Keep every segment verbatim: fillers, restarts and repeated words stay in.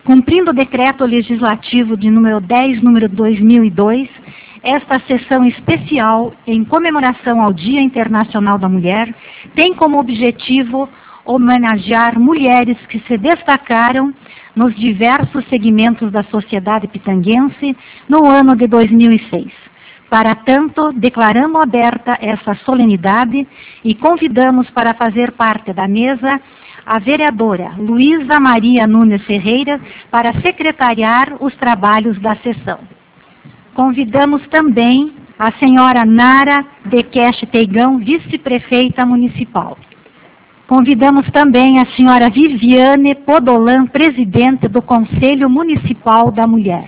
Cumprindo o decreto legislativo de número dez, número dois mil e dois, esta sessão especial em comemoração ao Dia Internacional da Mulher tem como objetivo homenagear mulheres que se destacaram nos diversos segmentos da sociedade pitanguense no ano de dois mil e seis. Para tanto, declaramos aberta essa solenidade e convidamos para fazer parte da mesa a vereadora Luísa Maria Nunes Ferreira para secretariar os trabalhos da sessão. Convidamos também a senhora Nara Dekesh Teigão, vice-prefeita municipal. Convidamos também a senhora Viviane Podolan, presidente do Conselho Municipal da Mulher.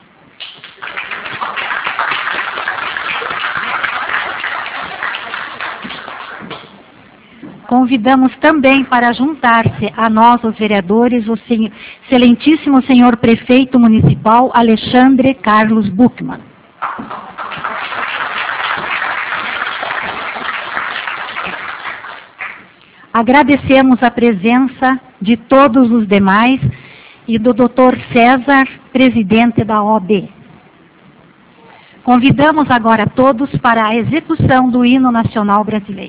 Convidamos também para juntar-se a nós, os vereadores, o senhor, excelentíssimo senhor prefeito municipal Alexandre Carlos Buchmann. Agradecemos a presença de todos os demais e do doutor César, presidente da O A B. Convidamos agora todos para a execução do hino nacional brasileiro.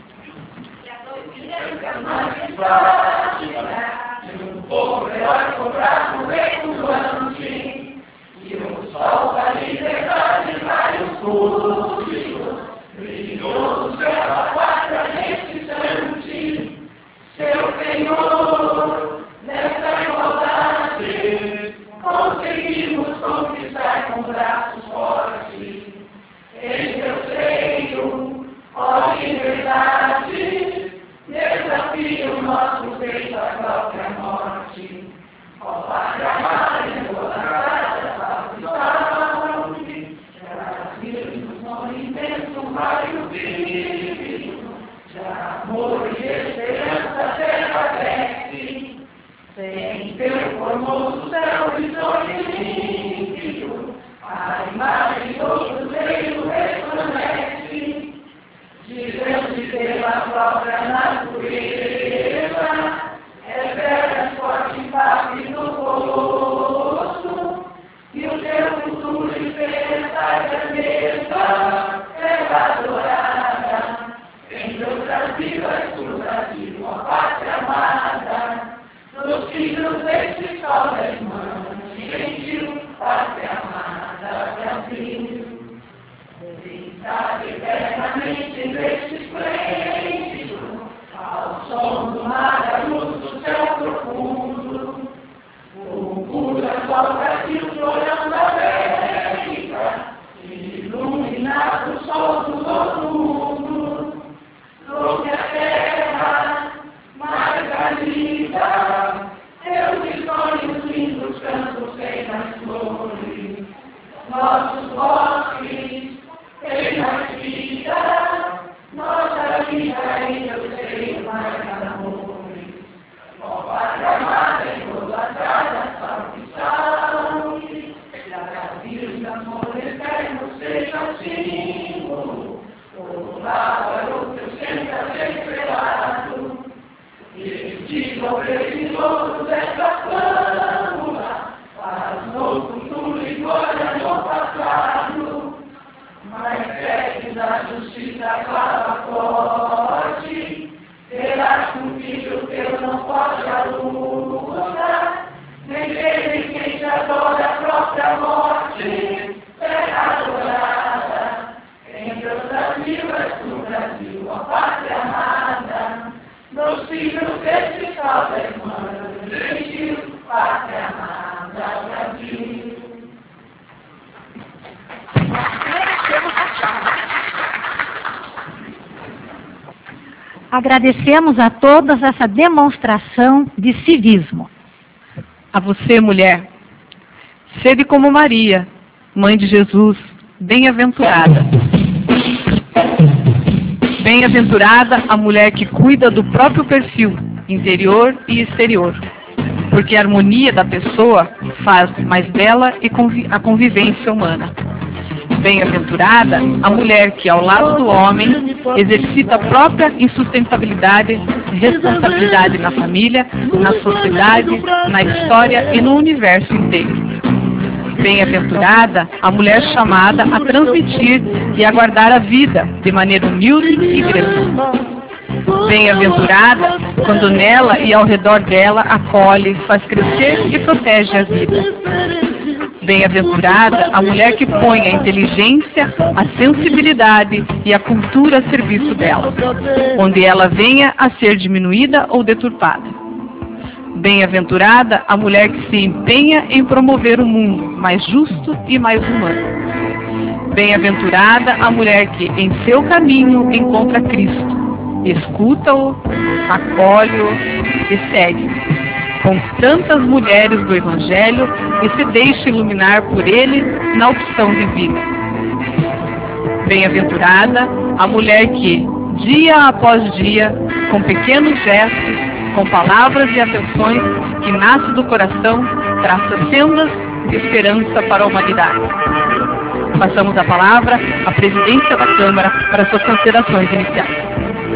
Seu Senhor, nessa igualdade, conseguimos conquistar com braços fortes. Em teu seio, ó liberdade, desafio nosso peito à própria morte. Ó Pátria amada, idolatrada, salve, salve, Brasil, no imenso raio vívido, de amor e esperança terra cresce, sem teu formoso céu horizonte límpido, a imagem todo veio resplandece, girando pela própria natureza, revela forte face no rosto, e o teu futuro esperança grandeza, terra dourada, em teu Brasil, és Brasil, ó pátria amada, nos filhos deste sol da irmã, gentil, pátria amada, Brasil. Sabe eternamente neste esplêndido, ao som do mar, a luz do céu profundo, o puro sol Brasil florando a América, iluminado o sol do outro mundo, sobre a terra, margarida, teus sonhos lindos cantos sem as flores, nossos bosques, tem a vida, nossa vida em teu seio mais amores. Ó Pátria amada, idolatrada, salve, salve, que a Brasil de amor eterno seja o símbolo, o lábaro teu sempre a ser estrelado, e diga ao precioso desta flâmula, faz no futuro e glória no passado, mas segue na justiça clara forte, terás contigo teu não pode a luta, nem teve quem te adora a própria morte, terra dourada, em teu Brasil és tu Brasil, ó pátria amada, nos filhos deste sol da irmã, gentil, pátria amada, Brasil. Agradecemos a todos essa demonstração de civismo. A você, mulher, sede como Maria, mãe de Jesus, bem-aventurada. Bem-aventurada a mulher que cuida do próprio perfil, interior e exterior, porque a harmonia da pessoa faz mais bela e convi- a convivência humana. Bem-aventurada a mulher que, ao lado do homem, exercita a própria insustentabilidade e responsabilidade na família, na sociedade, na história e no universo inteiro. Bem-aventurada a mulher chamada a transmitir e a guardar a vida de maneira humilde e grande. Bem-aventurada quando nela e ao redor dela acolhe, faz crescer e protege a vida. Bem-aventurada a mulher que põe a inteligência, a sensibilidade e a cultura a serviço dela, onde ela venha a ser diminuída ou deturpada. Bem-aventurada a mulher que se empenha em promover um mundo mais justo e mais humano. Bem-aventurada a mulher que, em seu caminho, encontra Cristo, escuta-o, acolhe-o e segue, com tantas mulheres do Evangelho, e se deixa iluminar por ele na opção de vida. Bem-aventurada a mulher que, dia após dia, com pequenos gestos, com palavras e atenções que nascem do coração, traça sendas de esperança para a humanidade. Passamos a palavra à presidência da Câmara para suas considerações iniciais.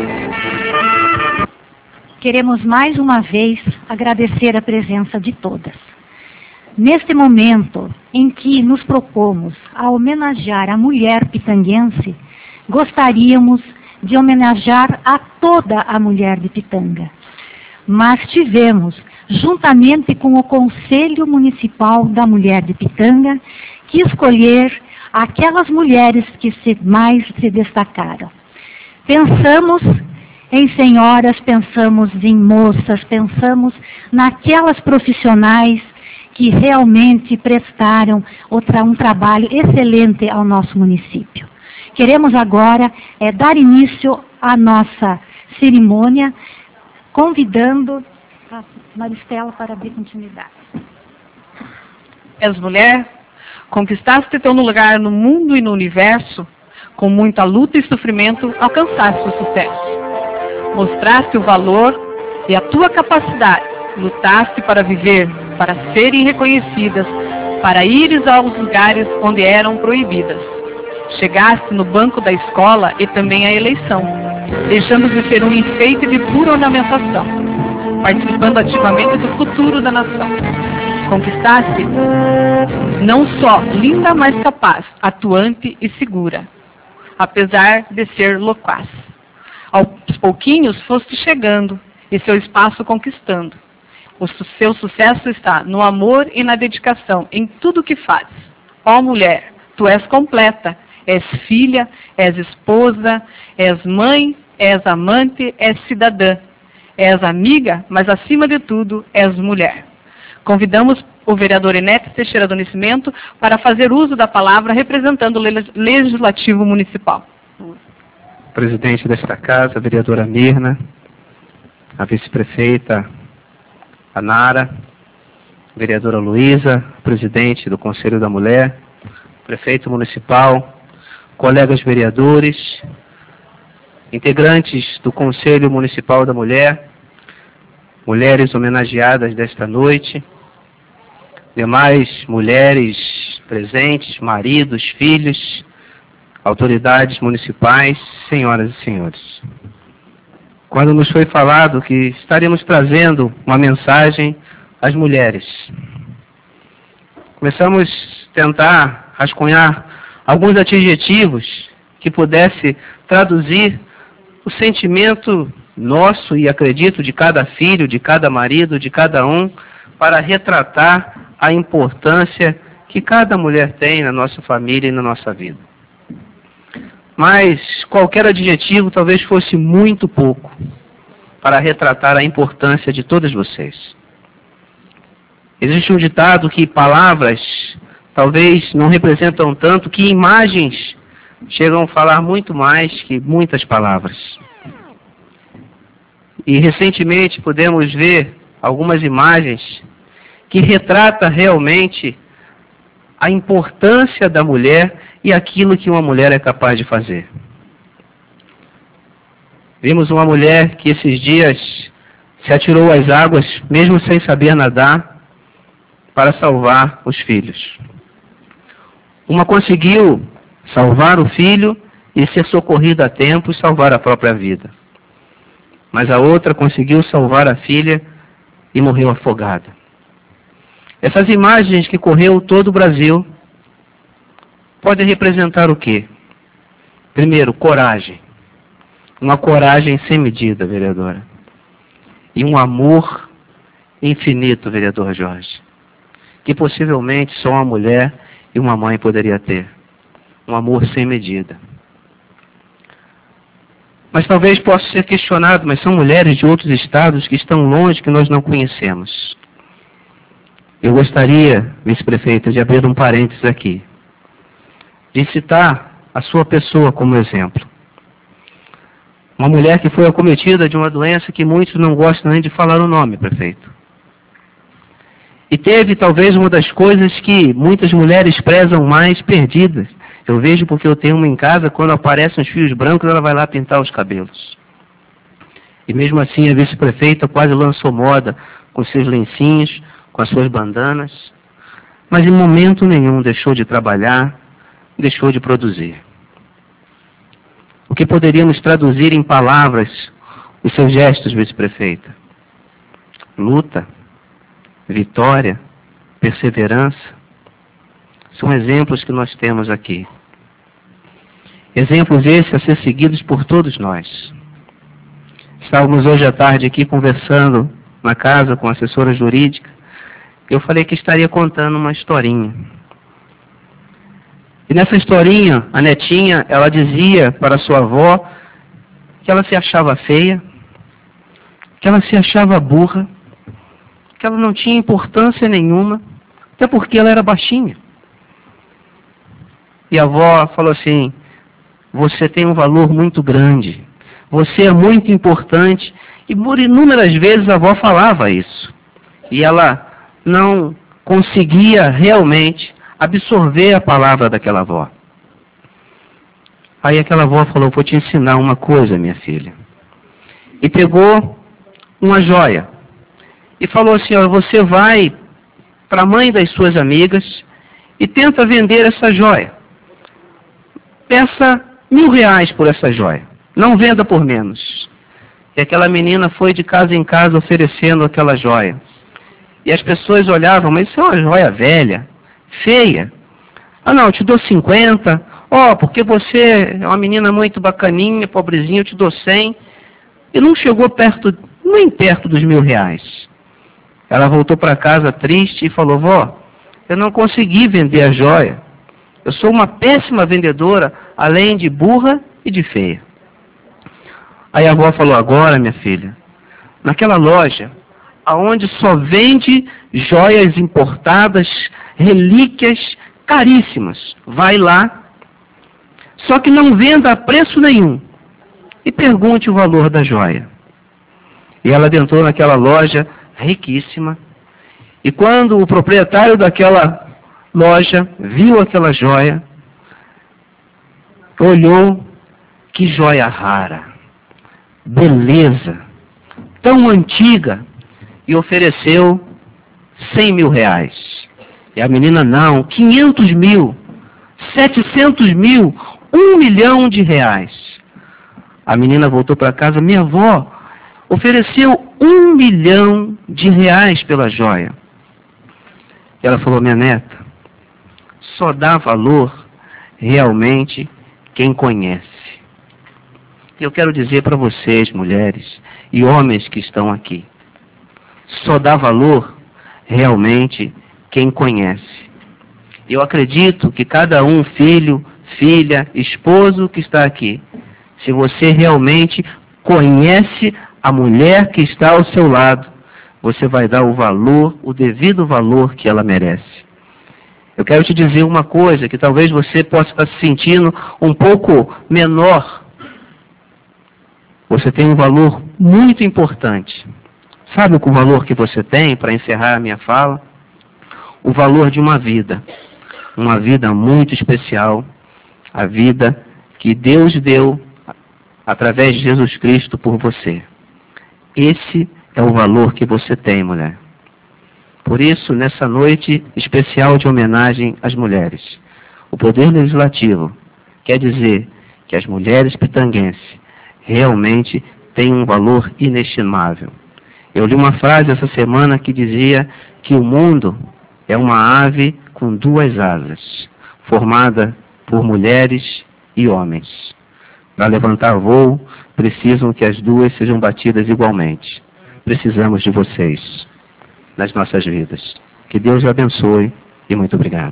Queremos mais uma vez agradecer a presença de todas. Neste momento em que nos propomos a homenagear a mulher pitanguense, gostaríamos de homenagear a toda a mulher de Pitanga. Mas tivemos, juntamente com o Conselho Municipal da Mulher de Pitanga, que escolher aquelas mulheres que se, mais se destacaram. Pensamos em senhoras, pensamos em moças, pensamos naquelas profissionais que realmente prestaram outra, um trabalho excelente ao nosso município. Queremos agora é, dar início à nossa cerimônia, convidando a Maristela para dar continuidade. És mulher, conquistaste teu lugar no mundo e no universo, com muita luta e sofrimento alcançaste o sucesso. Mostraste o valor e a tua capacidade, lutaste para viver, para serem reconhecidas, para ires aos lugares onde eram proibidas. Chegaste no banco da escola e também à eleição, deixando de ser um enfeite de pura ornamentação, participando ativamente do futuro da nação. Conquistaste não só linda, mas capaz, atuante e segura, apesar de ser loquaz. Aos pouquinhos foste chegando e seu espaço conquistando. O seu sucesso está no amor e na dedicação, em tudo que fazes. Ó mulher, tu és completa, és filha, és esposa, és mãe, és amante, és cidadã, és amiga, mas acima de tudo, és mulher. Convidamos o vereador Enéas Teixeira do Nascimento para fazer uso da palavra representando o Legislativo Municipal. Presidente desta casa, a vereadora Mirna, a vice-prefeita a Nara, a vereadora Luísa, presidente do Conselho da Mulher, prefeito municipal, colegas vereadores, integrantes do Conselho Municipal da Mulher, mulheres homenageadas desta noite, demais mulheres presentes, maridos, filhos, autoridades municipais, senhoras e senhores. Quando nos foi falado que estaremos trazendo uma mensagem às mulheres, começamos a tentar rascunhar alguns adjetivos que pudesse traduzir o sentimento nosso e acredito de cada filho, de cada marido, de cada um, para retratar a importância que cada mulher tem na nossa família e na nossa vida. Mas qualquer adjetivo talvez fosse muito pouco para retratar a importância de todas vocês. Existe um ditado que palavras talvez não representam tanto, que imagens chegam a falar muito mais que muitas palavras. E recentemente pudemos ver algumas imagens que retratam realmente a importância da mulher e aquilo que uma mulher é capaz de fazer. Vimos uma mulher que esses dias se atirou às águas, mesmo sem saber nadar, para salvar os filhos. Uma conseguiu salvar o filho e ser socorrida a tempo e salvar a própria vida. Mas a outra conseguiu salvar a filha e morreu afogada. Essas imagens que correu todo o Brasil podem representar o quê? Primeiro, coragem. Uma coragem sem medida, vereadora. E um amor infinito, vereador Jorge, que possivelmente só uma mulher e uma mãe poderia ter. Um amor sem medida. Mas talvez possa ser questionado, mas são mulheres de outros estados que estão longe, que nós não conhecemos. Eu gostaria, vice-prefeita, de abrir um parênteses aqui, de citar a sua pessoa como exemplo. Uma mulher que foi acometida de uma doença que muitos não gostam nem de falar o nome, prefeito. E teve talvez uma das coisas que muitas mulheres prezam mais perdidas. Eu vejo porque eu tenho uma em casa, quando aparecem os fios brancos, ela vai lá pintar os cabelos. E mesmo assim a vice-prefeita quase lançou moda com seus lencinhos, com as suas bandanas, mas em momento nenhum deixou de trabalhar, deixou de produzir. O que poderíamos traduzir em palavras os seus gestos, vice-prefeita? Luta, vitória, perseverança, são exemplos que nós temos aqui. Exemplos esses a ser seguidos por todos nós. Estávamos hoje à tarde aqui conversando na casa com a assessora jurídica. Eu falei que estaria contando uma historinha. E nessa historinha, a netinha, ela dizia para sua avó que ela se achava feia, que ela se achava burra, que ela não tinha importância nenhuma, até porque ela era baixinha. E a avó falou assim: você tem um valor muito grande, você é muito importante. E por inúmeras vezes a avó falava isso. E ela não conseguia realmente absorver a palavra daquela avó. Aí aquela avó falou: vou te ensinar uma coisa, minha filha. E pegou uma joia e falou assim: ó, você vai para a mãe das suas amigas e tenta vender essa joia. Peça mil reais por essa joia. Não venda por menos. E aquela menina foi de casa em casa oferecendo aquela joia. E as pessoas olhavam: mas isso é uma joia velha, feia. Ah não, eu te dou cinquenta. Ó, oh, porque você é uma menina muito bacaninha, pobrezinha, eu te dou cem. E não chegou perto, nem perto dos mil reais. Ela voltou para casa triste e falou: vó, eu não consegui vender a joia. Eu sou uma péssima vendedora, além de burra e de feia. Aí a avó falou: agora, minha filha, naquela loja, aonde só vende joias importadas, relíquias caríssimas, vai lá, só que não venda a preço nenhum, e pergunte o valor da joia. E ela adentrou naquela loja riquíssima, e quando o proprietário daquela loja viu aquela joia, olhou: que joia rara, beleza, tão antiga, e ofereceu cem mil reais. E a menina: não, quinhentos mil, setecentos mil, um milhão de reais. A menina voltou para casa: minha avó ofereceu um milhão de reais pela joia. E ela falou: minha neta, só dá valor realmente quem conhece. Eu quero dizer para vocês, mulheres e homens que estão aqui, só dá valor realmente quem conhece. Eu acredito que cada um, filho, filha, esposo que está aqui, se você realmente conhece a mulher que está ao seu lado, você vai dar o valor, o devido valor que ela merece. Eu quero te dizer uma coisa, que talvez você possa estar se sentindo um pouco menor. Você tem um valor muito importante. Sabe o valor que você tem, para encerrar a minha fala? O valor de uma vida. Uma vida muito especial. A vida que Deus deu através de Jesus Cristo por você. Esse é o valor que você tem, mulher. Por isso, nessa noite especial de homenagem às mulheres, o Poder Legislativo quer dizer que as mulheres pitanguenses realmente têm um valor inestimável. Eu li uma frase essa semana que dizia que o mundo é uma ave com duas asas, formada por mulheres e homens. Para levantar voo, precisam que as duas sejam batidas igualmente. Precisamos de vocês nas nossas vidas. Que Deus os abençoe e muito obrigado.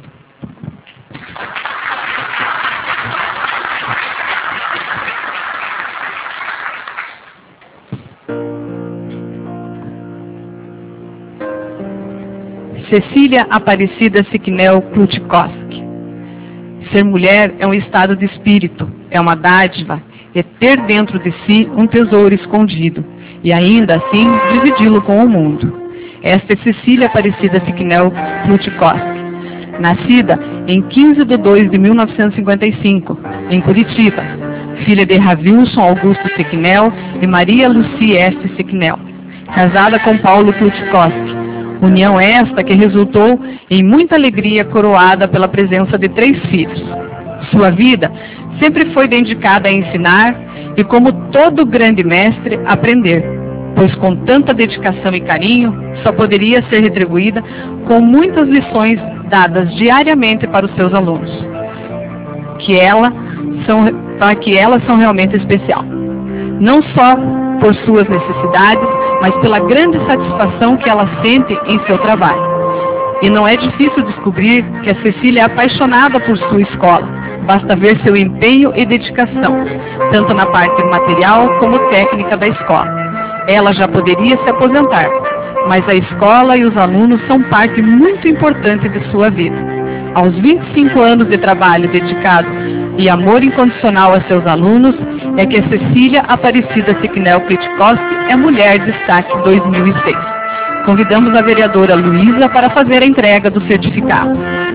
Cecília Aparecida Siquinel Klutkowski. Ser mulher é um estado de espírito, é uma dádiva, é ter dentro de si um tesouro escondido e ainda assim dividi-lo com o mundo. Esta é Cecília Aparecida Siquinel Klutkowski, nascida em quinze de dois de mil novecentos e cinquenta e cinco, em Curitiba, filha de Ravilson Augusto Siquinel e Maria Lucy F. Siquinel, casada com Paulo Klutkowski. União esta que resultou em muita alegria coroada pela presença de três filhos. Sua vida sempre foi dedicada a ensinar e, como todo grande mestre, aprender, pois com tanta dedicação e carinho só poderia ser retribuída com muitas lições dadas diariamente para os seus alunos, que, ela são, para que elas são realmente especial. Não só por suas necessidades, mas pela grande satisfação que ela sente em seu trabalho. E não é difícil descobrir que a Cecília é apaixonada por sua escola. Basta ver seu empenho e dedicação, tanto na parte material como técnica da escola. Ela já poderia se aposentar, mas a escola e os alunos são parte muito importante de sua vida. Aos vinte e cinco anos de trabalho dedicado e amor incondicional a seus alunos, é que a Cecília Aparecida Siquinel Klutkowski é Mulher Destaque dois mil e seis. Convidamos a vereadora Luísa para fazer a entrega do certificado.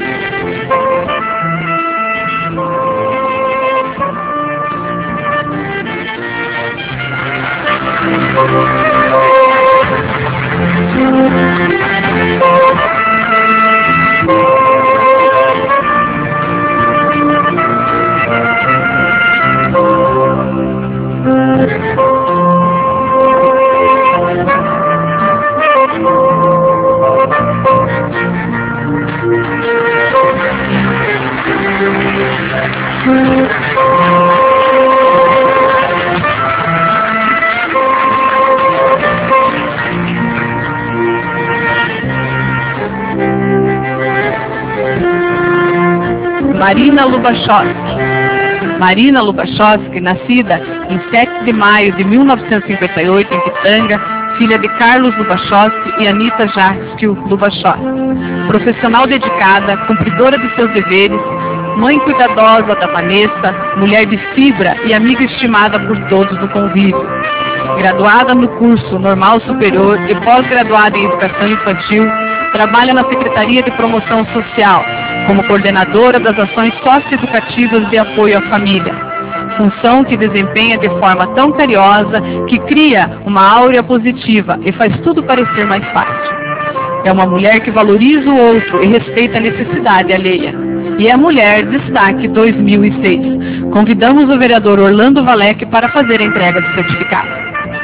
Marina Lubachowski. Marina Lubachowski, nascida em sete de maio de mil novecentos e cinquenta e oito, em Pitanga, filha de Carlos Lubachowski e Anita Jaskil Lubachowski. Profissional dedicada, cumpridora de seus deveres, mãe cuidadosa da Vanessa, mulher de fibra e amiga estimada por todos no convívio. Graduada no curso Normal Superior e pós-graduada em Educação Infantil, trabalha na Secretaria de Promoção Social, como coordenadora das ações socioeducativas de apoio à família, função que desempenha de forma tão carinhosa que cria uma áurea positiva e faz tudo parecer mais fácil. É uma mulher que valoriza o outro e respeita a necessidade alheia. E é Mulher Destaque dois mil e seis. Convidamos o vereador Orlando Valec para fazer a entrega do certificado.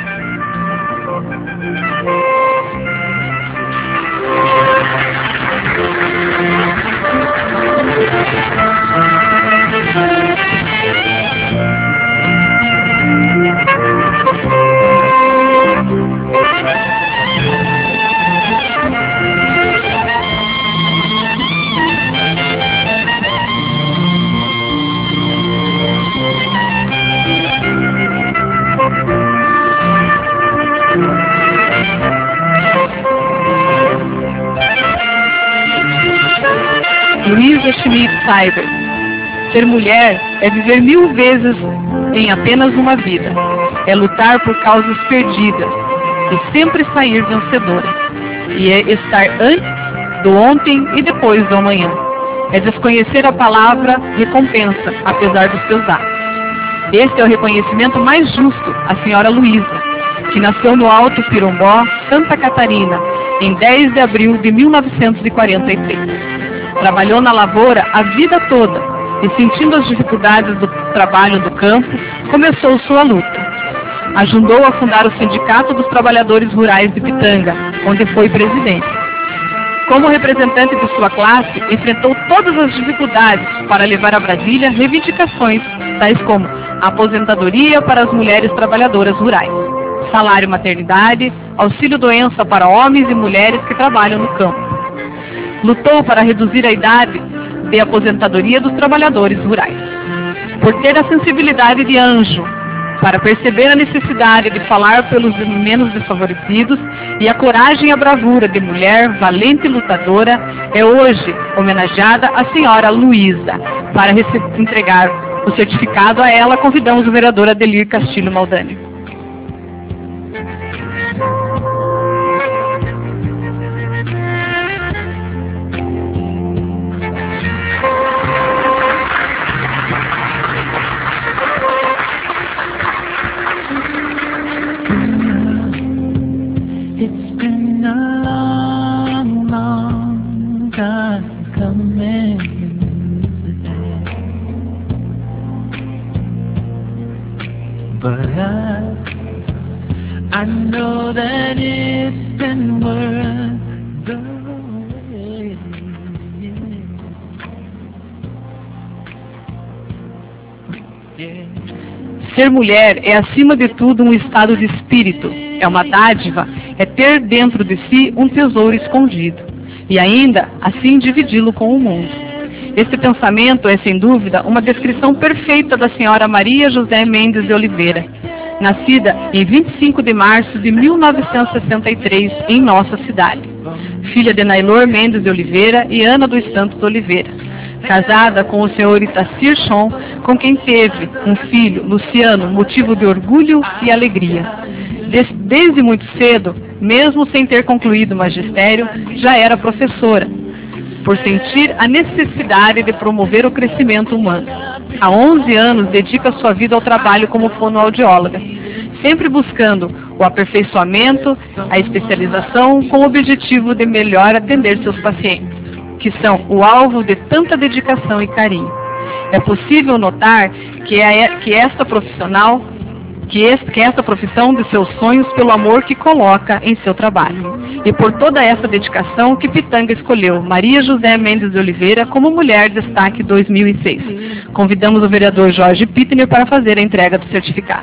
Luísa Schmidt Cyber. Ser mulher é viver mil vezes em apenas uma vida. É lutar por causas perdidas e sempre sair vencedora. E é estar antes do ontem e depois do amanhã. É desconhecer a palavra recompensa, apesar dos seus atos. Este é o reconhecimento mais justo à senhora Luísa, que nasceu no Alto Pirombó, Santa Catarina, em dez de abril de mil novecentos e quarenta e três. Trabalhou na lavoura a vida toda, e, sentindo as dificuldades do trabalho do campo, começou sua luta. Ajudou a fundar o Sindicato dos Trabalhadores Rurais de Pitanga, onde foi presidente. Como representante de sua classe, enfrentou todas as dificuldades para levar a Brasília reivindicações, tais como a aposentadoria para as mulheres trabalhadoras rurais, salário maternidade, auxílio-doença para homens e mulheres que trabalham no campo. Lutou para reduzir a idade de aposentadoria dos trabalhadores rurais. Por ter a sensibilidade de anjo, para perceber a necessidade de falar pelos menos desfavorecidos e a coragem e a bravura de mulher valente e lutadora, é hoje homenageada a senhora Luísa. Para entregar o certificado a ela, convidamos o vereador Adelir Castilho Maldani. But I, I know that it's been worth the wait. Yeah. Ser mulher é, acima de tudo, um estado de espírito. É uma dádiva, é ter dentro de si um tesouro escondido. E ainda, assim, dividi-lo com o mundo. Este pensamento é, sem dúvida, uma descrição perfeita da senhora Maria José Mendes de Oliveira, nascida em vinte e cinco de março de mil novecentos e sessenta e três, em nossa cidade. Filha de Nailor Mendes de Oliveira e Ana dos Santos Oliveira. Casada com o senhor Itacir Chon, com quem teve um filho, Luciano, motivo de orgulho e alegria. Des- desde muito cedo, mesmo sem ter concluído o magistério, já era professora, por sentir a necessidade de promover o crescimento humano. Há onze anos dedica sua vida ao trabalho como fonoaudióloga, sempre buscando o aperfeiçoamento, a especialização, com o objetivo de melhor atender seus pacientes, que são o alvo de tanta dedicação e carinho. É possível notar que, é, que esta profissional Que, este, que esta profissão de seus sonhos pelo amor que coloca em seu trabalho. E por toda essa dedicação que Pitanga escolheu Maria José Mendes de Oliveira como Mulher Destaque dois mil e seis. Convidamos o vereador Jorge Pittner para fazer a entrega do certificado.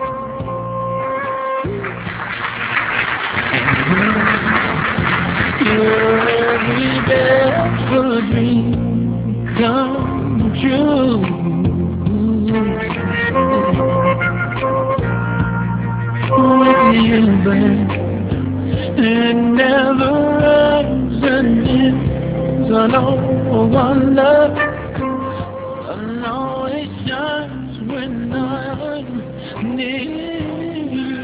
With you, babe, it never ends and ends. I know one love, I know it shines when I'm near you.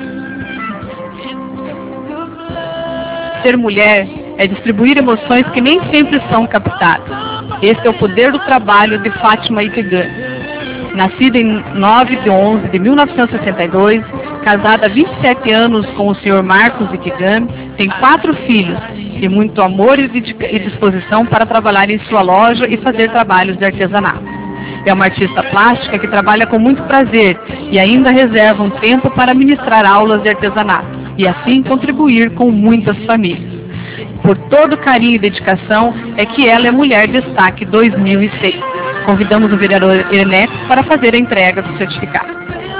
Ser mulher é distribuir emoções que nem sempre são captadas. Este é o poder do trabalho de Fátima Ikegami. Nascida em nove de onze de mil novecentos e sessenta e dois, casada há vinte e sete anos com o senhor Marcos Ikegami, tem quatro filhos e muito amor e disposição para trabalhar em sua loja e fazer trabalhos de artesanato. É uma artista plástica que trabalha com muito prazer e ainda reserva um tempo para ministrar aulas de artesanato e assim contribuir com muitas famílias. Por todo carinho e dedicação é que ela é Mulher Destaque dois mil e seis. Convidamos o vereador Ernesto para fazer a entrega do certificado.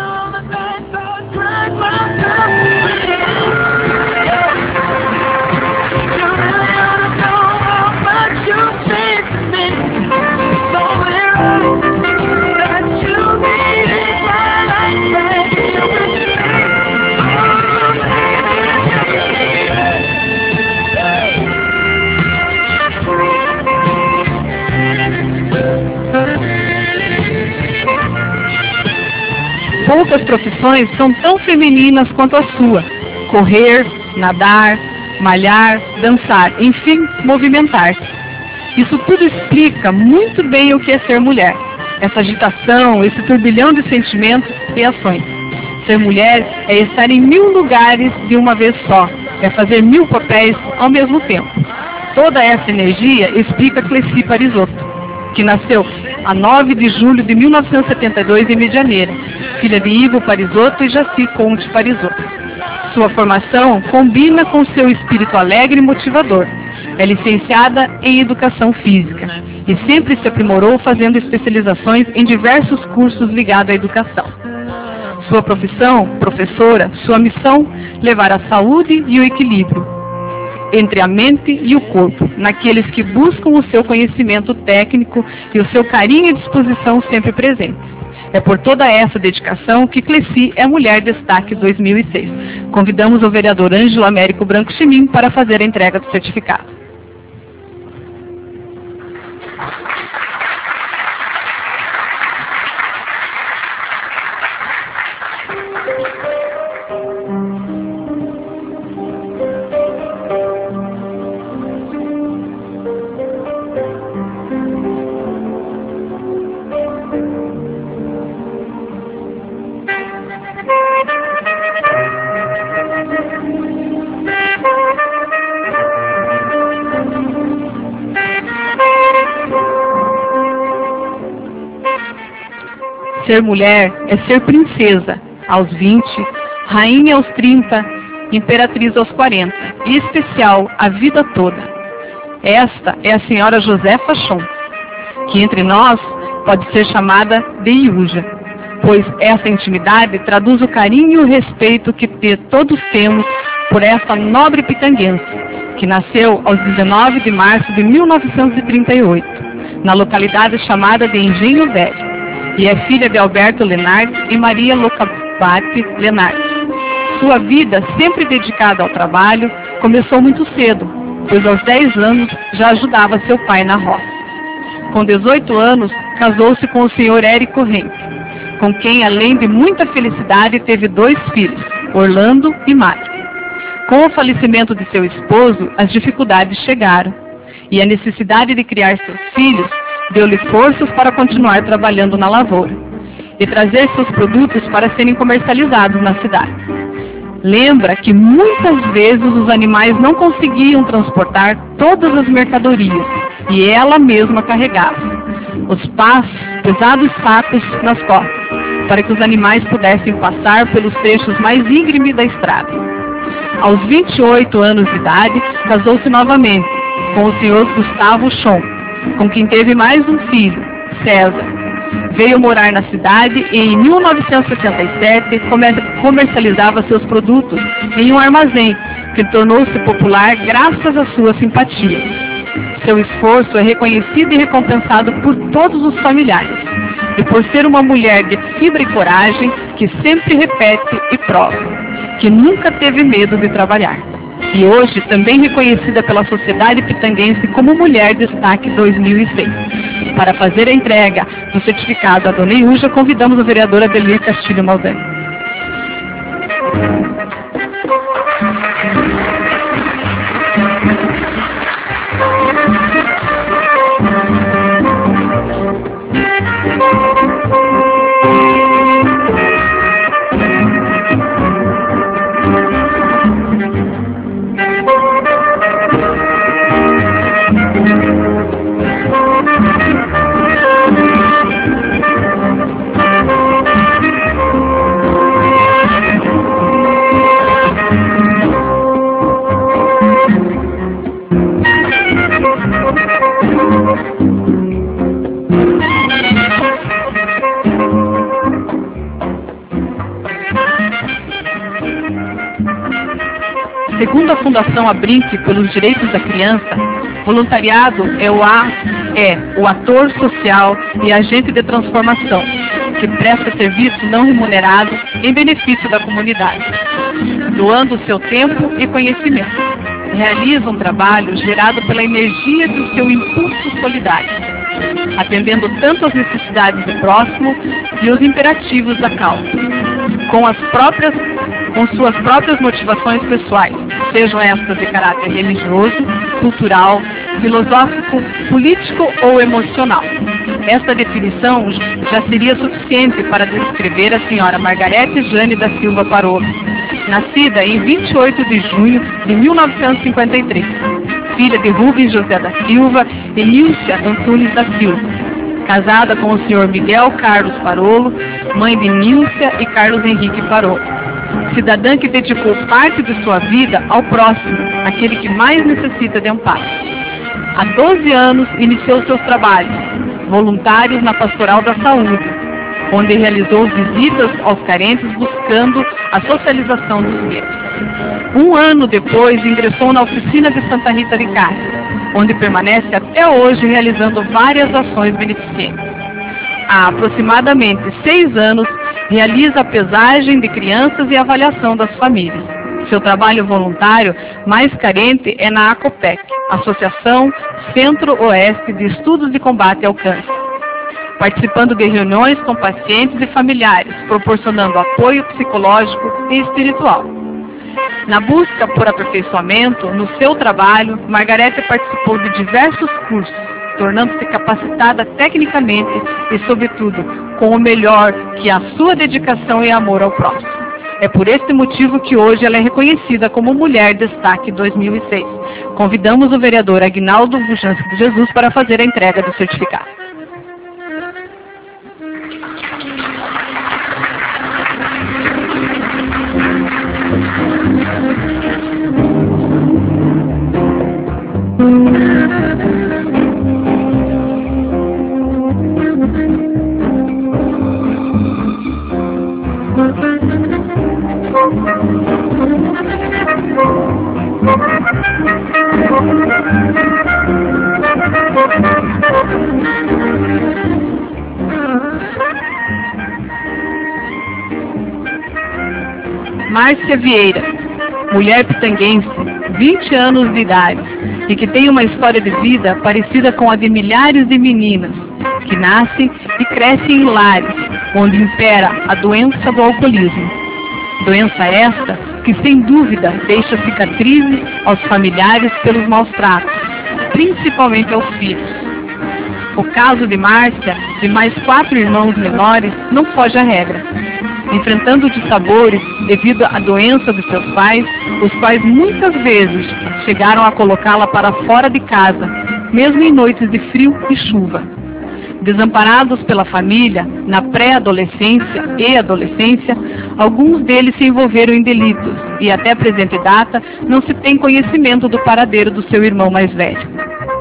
Poucas profissões são tão femininas quanto a sua. Correr, nadar, malhar, dançar, enfim, movimentar-se. Isso tudo explica muito bem o que é ser mulher. Essa agitação, esse turbilhão de sentimentos e ações. Ser mulher é estar em mil lugares de uma vez só. É fazer mil papéis ao mesmo tempo. Toda essa energia explica Cleci Parisotto, que nasceu a nove de julho de mil novecentos e setenta e dois, em Medianeira, filha de Ivo Parisotto e Jaci Conte Parisotto. Sua formação combina com seu espírito alegre e motivador. É licenciada em Educação Física e sempre se aprimorou fazendo especializações em diversos cursos ligados à educação. Sua profissão, professora, sua missão, levar a saúde e o equilíbrio entre a mente e o corpo, naqueles que buscam o seu conhecimento técnico e o seu carinho e disposição sempre presentes. É por toda essa dedicação que Cleci é Mulher Destaque dois mil e seis. Convidamos o vereador Ângelo Américo Branco Chimim para fazer a entrega do certificado. Ser mulher é ser princesa aos vinte, rainha aos trinta, imperatriz aos quarenta, e especial a vida toda. Esta é a senhora Josefa Chon, que entre nós pode ser chamada de Iuja, pois essa intimidade traduz o carinho e o respeito que todos temos por essa nobre pitanguense, que nasceu aos dezenove de março de mil novecentos e trinta e oito, na localidade chamada de Engenho Velho, e é filha de Alberto Lenart e Maria Locabate Lenart. Sua vida, sempre dedicada ao trabalho, começou muito cedo, pois aos dez anos já ajudava seu pai na roça. Com dezoito anos, casou-se com o senhor Érico Henke, com quem, além de muita felicidade, teve dois filhos, Orlando e Mário. Com o falecimento de seu esposo, as dificuldades chegaram, e a necessidade de criar seus filhos deu-lhe forças para continuar trabalhando na lavoura e trazer seus produtos para serem comercializados na cidade. Lembra que muitas vezes os animais não conseguiam transportar todas as mercadorias e ela mesma carregava os pás, pesados sacos nas costas, para que os animais pudessem passar pelos trechos mais íngremes da estrada. Aos vinte e oito anos de idade, casou-se novamente com o senhor Gustavo Chon, com quem teve mais um filho, César. Veio morar na cidade e em mil novecentos e sessenta e sete comercializava seus produtos em um armazém que tornou-se popular graças à sua simpatia. Seu esforço é reconhecido e recompensado por todos os familiares, e por ser uma mulher de fibra e coragem que sempre repete e prova, que nunca teve medo de trabalhar. E hoje também reconhecida pela sociedade pitanguense como Mulher Destaque dois mil e seis. Para fazer a entrega do certificado à dona Iuja, convidamos a vereadora Adelir Castilho Maldani. Segundo a Fundação Abrinq pelos Direitos da Criança, voluntariado é o, a, é o ator social e agente de transformação, que presta serviço não remunerado em benefício da comunidade, doando seu tempo e conhecimento. Realiza um trabalho gerado pela energia do seu impulso solidário, atendendo tanto às necessidades do próximo e os imperativos da causa, com as próprias com suas próprias motivações pessoais, sejam estas de caráter religioso, cultural, filosófico, político ou emocional. Esta definição já seria suficiente para descrever a senhora Margarete Jane da Silva Parola, nascida em vinte e oito de junho de mil novecentos e cinquenta e três, filha de Rubens José da Silva e Nílcia Antunes da Silva, casada com o senhor Miguel Carlos Parolo, mãe de Nílcia e Carlos Henrique Parolo. Cidadã que dedicou parte de sua vida ao próximo, aquele que mais necessita de amparo. Há doze anos iniciou seus trabalhos, voluntários na Pastoral da Saúde, onde realizou visitas aos carentes buscando a socialização dos mesmos. Um ano depois, ingressou na oficina de Santa Rita de Cássia, onde permanece até hoje realizando várias ações beneficentes. Há aproximadamente seis anos, realiza a pesagem de crianças e avaliação das famílias. Seu trabalho voluntário mais carente é na ACOPEC, Associação Centro-Oeste de Estudos de Combate ao Câncer, participando de reuniões com pacientes e familiares, proporcionando apoio psicológico e espiritual. Na busca por aperfeiçoamento no seu trabalho, Margarete participou de diversos cursos, tornando-se capacitada tecnicamente e, sobretudo, com o melhor que é a sua dedicação e amor ao próximo. É por este motivo que hoje ela é reconhecida como Mulher Destaque dois mil e seis. Convidamos o vereador Aguinaldo Bujanski de Jesus para fazer a entrega do certificado. Márcia Vieira, mulher pitanguense, vinte anos de idade, e que tem uma história de vida parecida com a de milhares de meninas, que nascem e crescem em lares, onde impera a doença do alcoolismo. Doença esta que, sem dúvida, deixa cicatrizes aos familiares pelos maus tratos, principalmente aos filhos. O caso de Márcia e mais quatro irmãos menores não foge à regra. Enfrentando dissabores devido à doença de seus pais, os quais muitas vezes chegaram a colocá-la para fora de casa, mesmo em noites de frio e chuva. Desamparados pela família, na pré-adolescência e adolescência, alguns deles se envolveram em delitos e até a presente data não se tem conhecimento do paradeiro do seu irmão mais velho.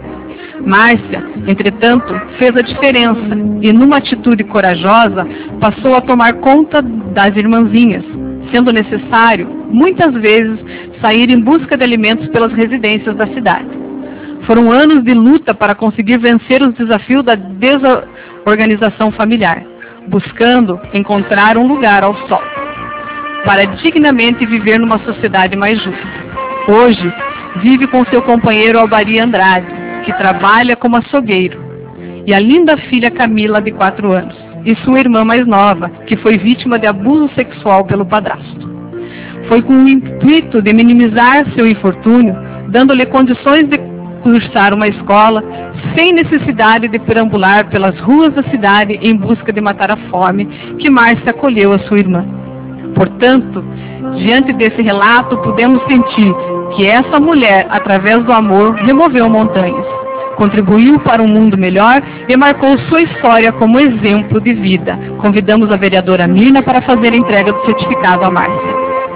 Márcia, entretanto, fez a diferença e, numa atitude corajosa, passou a tomar conta das irmãzinhas, sendo necessário, muitas vezes, sair em busca de alimentos pelas residências da cidade. Foram anos de luta para conseguir vencer os desafios da desorganização familiar, buscando encontrar um lugar ao sol, para dignamente viver numa sociedade mais justa. Hoje, vive com seu companheiro Albari Andrade, que trabalha como açougueiro, e a linda filha Camila, de quatro anos, e sua irmã mais nova, que foi vítima de abuso sexual pelo padrasto. Foi com o intuito de minimizar seu infortúnio, dando-lhe condições de cursar uma escola, sem necessidade de perambular pelas ruas da cidade em busca de matar a fome, que Márcia acolheu a sua irmã. Portanto, diante desse relato, podemos sentir que essa mulher, através do amor, removeu montanhas, contribuiu para um mundo melhor e marcou sua história como exemplo de vida. Convidamos a vereadora Mirna para fazer a entrega do certificado à Márcia.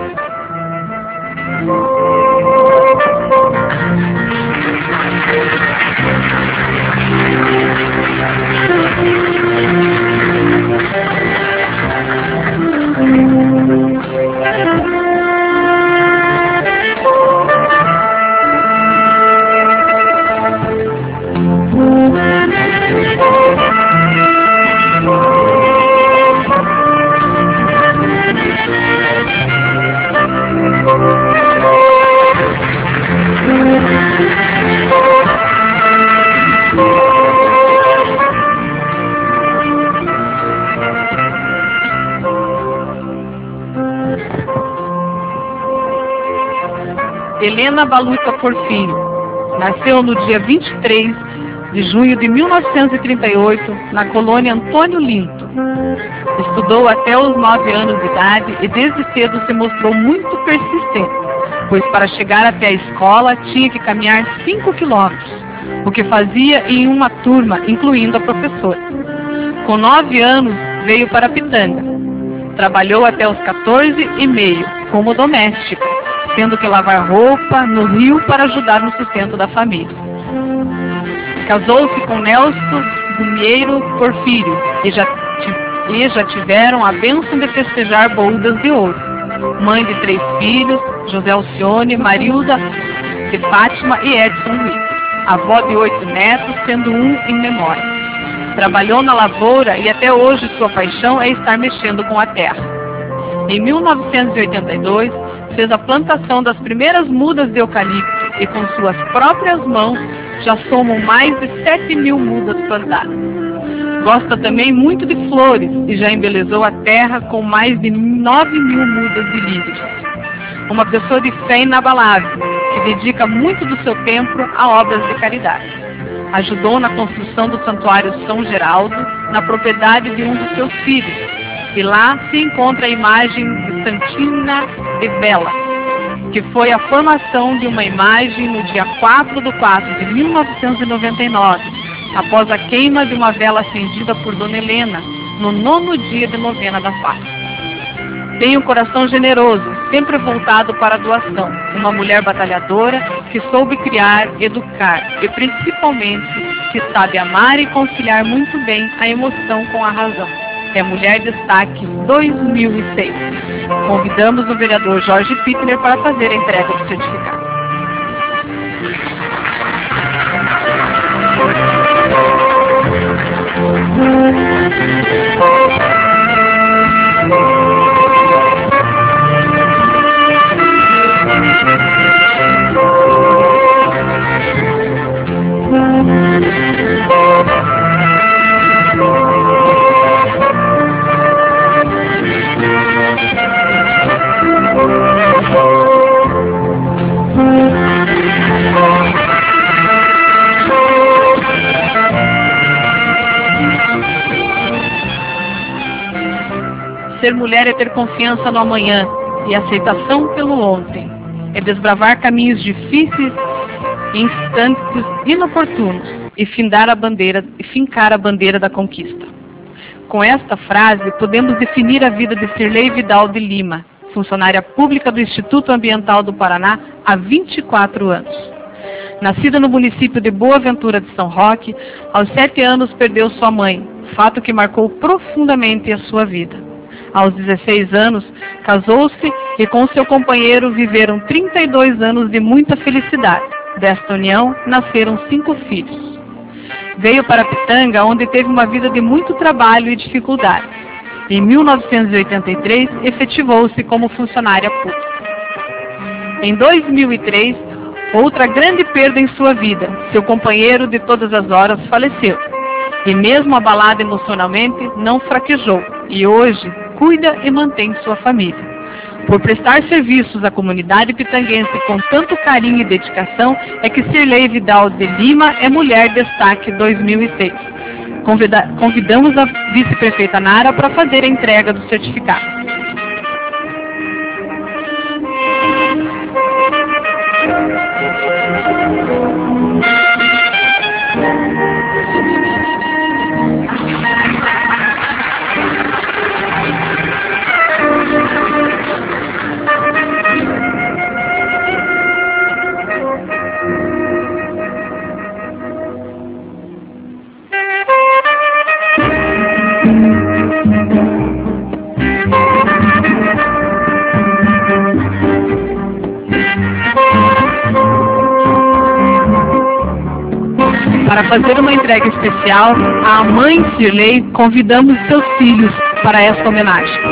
Helena Baluta Porfírio nasceu no dia vinte e três de junho de mil novecentos e trinta e oito, na colônia Antônio Linto. Estudou até os nove anos de idade e desde cedo se mostrou muito persistente, pois para chegar até a escola tinha que caminhar cinco quilômetros, o que fazia em uma turma, incluindo a professora. Com nove anos, veio para Pitanga. Trabalhou até os quatorze e meio como doméstica, tendo que lavar roupa no rio para ajudar no sustento da família. Casou-se com Nelson Dumieiro Porfírio e já, e já tiveram a bênção de festejar bodas de ouro. Mãe de três filhos, José Alcione, Marilda de Fátima e Edson Luiz. Avó de oito netos, sendo um em memória. Trabalhou na lavoura e até hoje sua paixão é estar mexendo com a terra. Em mil novecentos e oitenta e dois, fez a plantação das primeiras mudas de eucalipto e com suas próprias mãos já somam mais de sete mil mudas plantadas. Gosta também muito de flores e já embelezou a terra com mais de nove mil mudas de lírios. Uma pessoa de fé inabalável, que dedica muito do seu tempo a obras de caridade. Ajudou na construção do Santuário São Geraldo, na propriedade de um dos seus filhos, e lá se encontra a imagem de Santina de Bela, que foi a formação de uma imagem no dia quatro de quatro de mil novecentos e noventa e nove, após a queima de uma vela acendida por Dona Helena, no nono dia de novena da Fátima. Tem um coração generoso, sempre voltado para a doação, uma mulher batalhadora que soube criar, educar e principalmente que sabe amar e conciliar muito bem a emoção com a razão. É Mulher Destaque dois mil e seis. Convidamos o vereador Jorge Pittner para fazer a entrega do certificado. Ser mulher é ter confiança no amanhã e aceitação pelo ontem. É desbravar caminhos difíceis em instantes inoportunos e findar a bandeira, e fincar a bandeira da conquista. Com esta frase, podemos definir a vida de Cirlei Vidal de Lima, funcionária pública do Instituto Ambiental do Paraná há vinte e quatro anos. Nascida no município de Boa Ventura de São Roque, aos sete anos perdeu sua mãe, fato que marcou profundamente a sua vida. Aos dezesseis anos, casou-se e com seu companheiro viveram trinta e dois anos de muita felicidade. Desta união, nasceram cinco filhos. Veio para Pitanga, onde teve uma vida de muito trabalho e dificuldade. Em mil novecentos e oitenta e três, efetivou-se como funcionária pública. Em dois mil e três, outra grande perda em sua vida. Seu companheiro de todas as horas faleceu. E mesmo abalada emocionalmente, não fraquejou. E hoje, cuida e mantém sua família. Por prestar serviços à comunidade pitanguense com tanto carinho e dedicação, é que Cirlei Vidal de Lima é Mulher Destaque dois mil e seis. Convida- convidamos a vice-prefeita Nara para fazer a entrega do certificado. Para fazer uma entrega especial à mãe Cirlei, convidamos seus filhos para esta homenagem.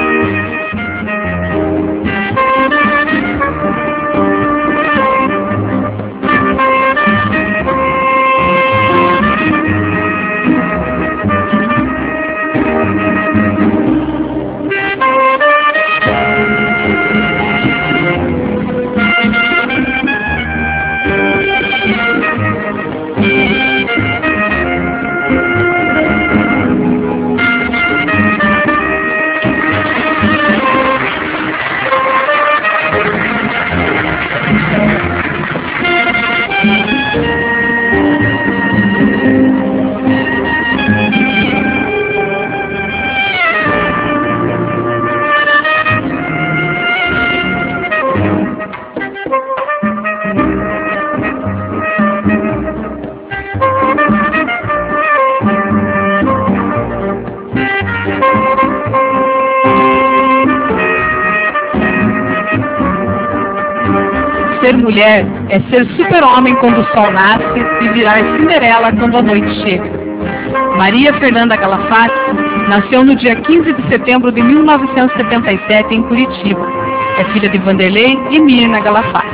ser mulher é ser super-homem quando o sol nasce e virar Cinderela quando a noite chega. Maria Fernanda Galafaz nasceu no dia quinze de setembro de mil novecentos e setenta e sete em Curitiba. É filha de Vanderlei e Mirna Galafaz.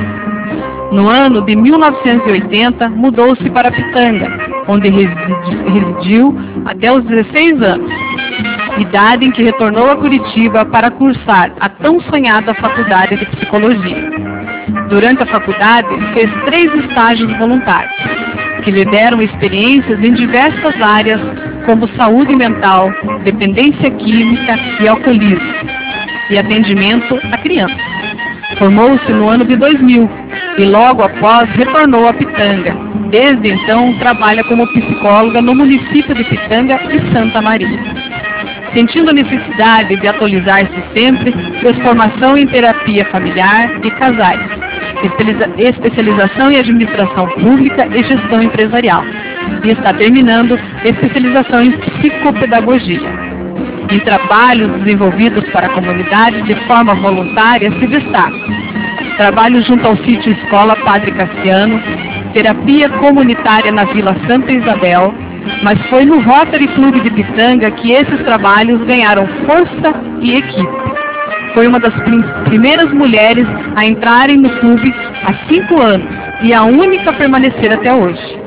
No ano de mil novecentos e oitenta, mudou-se para Pitanga, onde residiu até os dezesseis anos, idade em que retornou a Curitiba para cursar a tão sonhada faculdade de psicologia. Durante a faculdade, fez três estágios voluntários, que lhe deram experiências em diversas áreas, como saúde mental, dependência química e alcoolismo, e atendimento a crianças. Formou-se no ano de dois mil e logo após retornou a Pitanga. Desde então, trabalha como psicóloga no município de Pitanga e Santa Maria. Sentindo a necessidade de atualizar-se sempre, fez formação em terapia familiar e casais, especialização em administração pública e gestão empresarial, e está terminando especialização em psicopedagogia. Em trabalhos desenvolvidos para a comunidade de forma voluntária se destaca trabalho junto ao sítio Escola Padre Cassiano, terapia comunitária na Vila Santa Isabel, mas foi no Rotary Clube de Pitanga que esses trabalhos ganharam força e equipe. Foi uma das prim primeiras mulheres a entrarem no clube há cinco anos e a única a permanecer até hoje.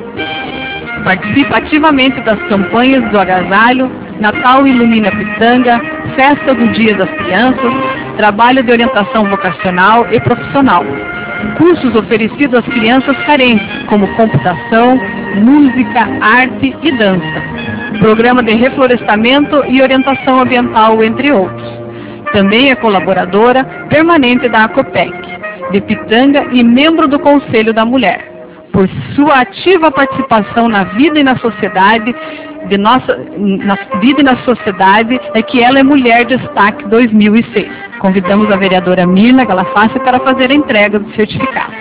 Participa ativamente das campanhas do agasalho, Natal Ilumina Pitanga, Festa do Dia das Crianças, trabalho de orientação vocacional e profissional. Cursos oferecidos às crianças carentes, como computação, música, arte e dança. Programa de reflorestamento e orientação ambiental, entre outros. Também é colaboradora permanente da ACOPEC, de Pitanga e membro do Conselho da Mulher. Por sua ativa participação na vida e na sociedade, de nossa, na vida e na sociedade, é que ela é Mulher Destaque dois mil e seis. Convidamos a vereadora Mirna Galafaz para fazer a entrega do certificado.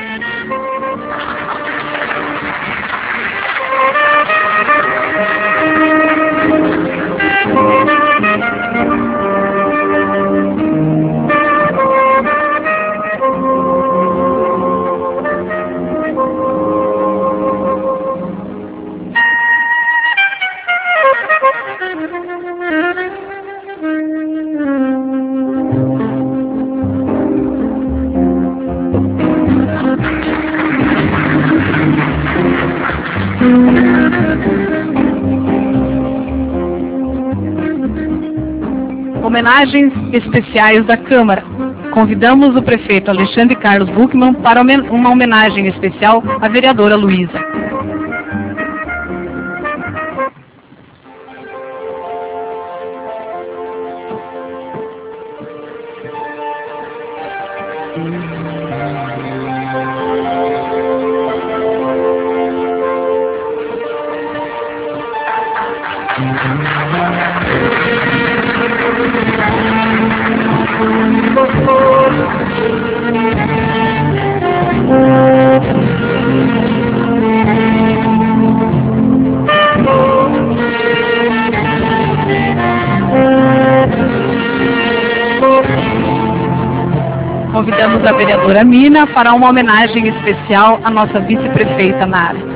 Homenagens especiais da Câmara. Convidamos o prefeito Alexandre Carlos Buchmann para uma homenagem especial à vereadora Luísa. Convidamos a vereadora Mina para uma homenagem especial à nossa vice-prefeita Nara.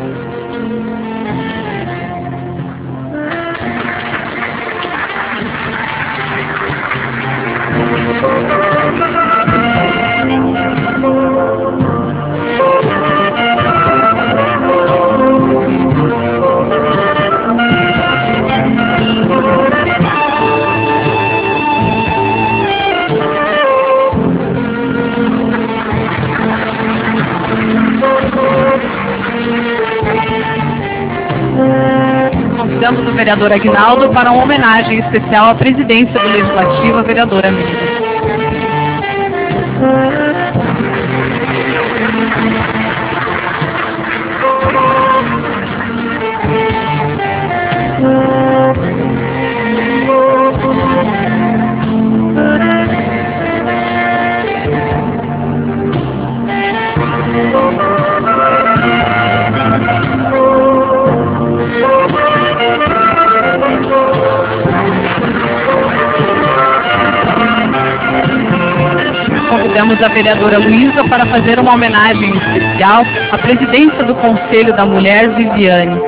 Convidamos o vereador Aguinaldo para uma homenagem especial à presidência do Legislativo, a vereadora Miriam. Convidamos convidamos a vereadora Luísa para fazer uma homenagem especial à presidenta do Conselho da Mulher, Viviane.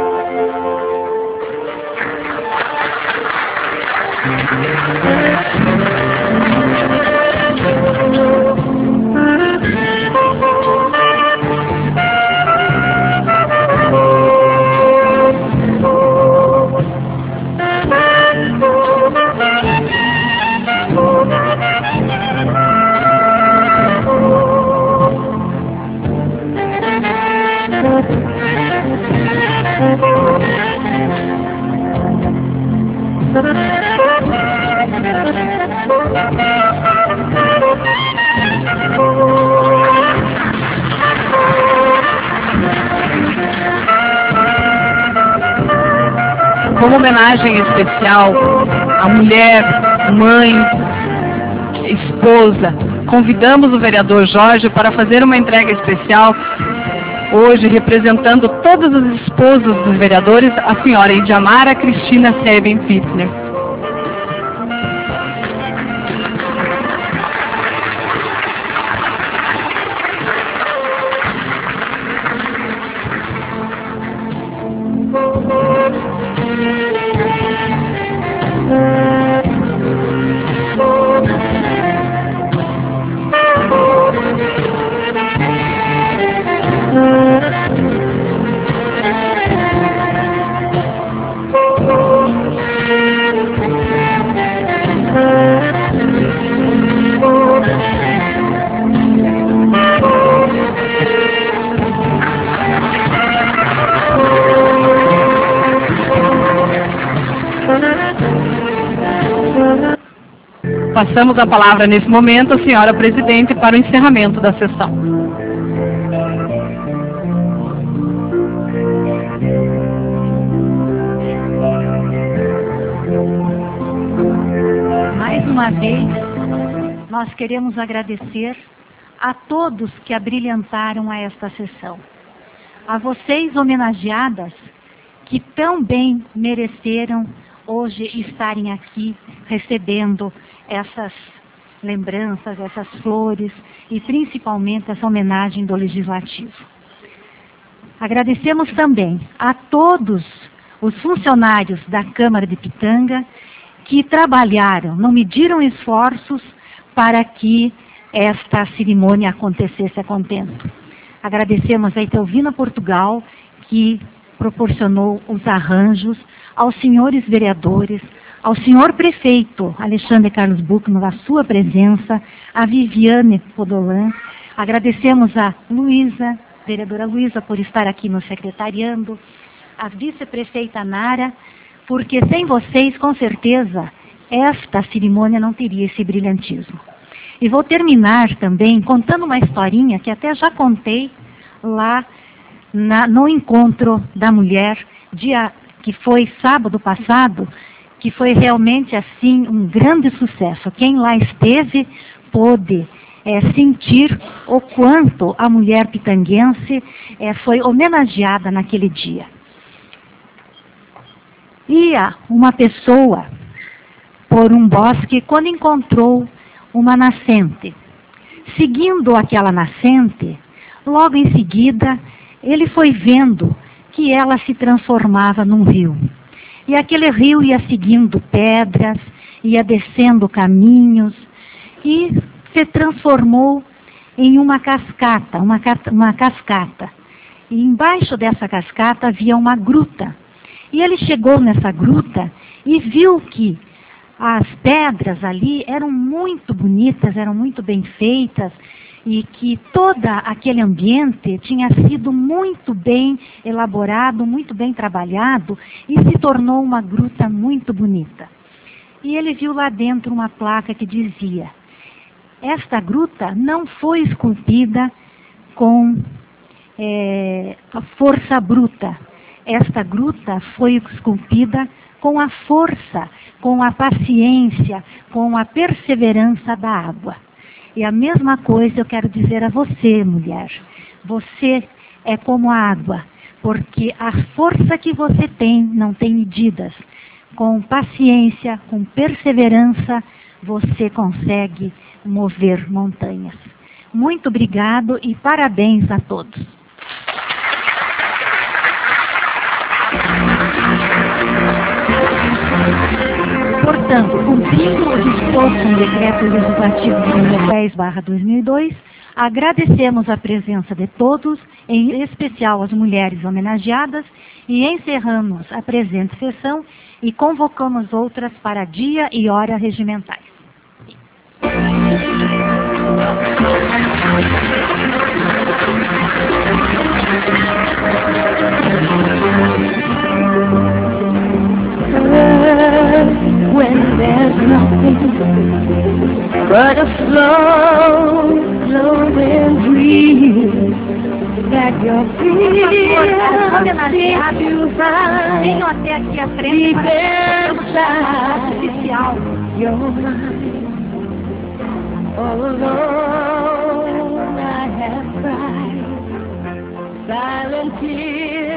Como homenagem especial à mulher, mãe, esposa, convidamos o vereador Jorge para fazer uma entrega especial hoje, representando todas as esposas dos vereadores, a senhora Idiamara Cristina Seben Pittner. Passamos a palavra nesse momento à senhora presidente para o encerramento da sessão. Mais uma vez, nós queremos agradecer a todos que abrilhantaram a esta sessão. A vocês, homenageadas, que tão bem mereceram hoje estarem aqui recebendo essas lembranças, essas flores e principalmente essa homenagem do Legislativo. Agradecemos também a todos os funcionários da Câmara de Pitanga que trabalharam, não mediram esforços para que esta cerimônia acontecesse a contento. Agradecemos a Etelvina Portugal, que proporcionou os arranjos, aos senhores vereadores, ao senhor prefeito Alexandre Carlos Buchner, a sua presença, a Viviane Podolan. Agradecemos a Luísa, vereadora Luísa, por estar aqui nos secretariando, a vice-prefeita Nara, porque sem vocês, com certeza, esta cerimônia não teria esse brilhantismo. E vou terminar também contando uma historinha que até já contei lá na, no encontro da mulher, dia que foi sábado passado, que foi realmente assim um grande sucesso. Quem lá esteve pôde é, sentir o quanto a mulher pitanguense é, foi homenageada naquele dia. Ia uma pessoa por um bosque quando encontrou uma nascente. Seguindo aquela nascente, logo em seguida, ele foi vendo que ela se transformava num rio. E aquele rio ia seguindo pedras, ia descendo caminhos e se transformou em uma cascata, uma, uma cascata. E embaixo dessa cascata havia uma gruta. E ele chegou nessa gruta e viu que as pedras ali eram muito bonitas, eram muito bem feitas, e que todo aquele ambiente tinha sido muito bem elaborado, muito bem trabalhado, e se tornou uma gruta muito bonita. E ele viu lá dentro uma placa que dizia: esta gruta não foi esculpida com é, a força bruta. Esta gruta foi esculpida com a força, com a paciência, com a perseverança da água. E a mesma coisa eu quero dizer a você, mulher. Você é como a água, porque a força que você tem não tem medidas. Com paciência, com perseverança, você consegue mover montanhas. Muito obrigado e parabéns a todos. Portanto, cumprindo o disposto no Decreto Legislativo número dez barra dois mil e dois, agradecemos a presença de todos, em especial as mulheres homenageadas, e encerramos a presente sessão e convocamos outras para dia e hora regimentais. When there's nothing but a slow, flowing breeze that your feet to find Venham até aqui à frente deep para inside oficial. your mind. All alone I have cried silent tears.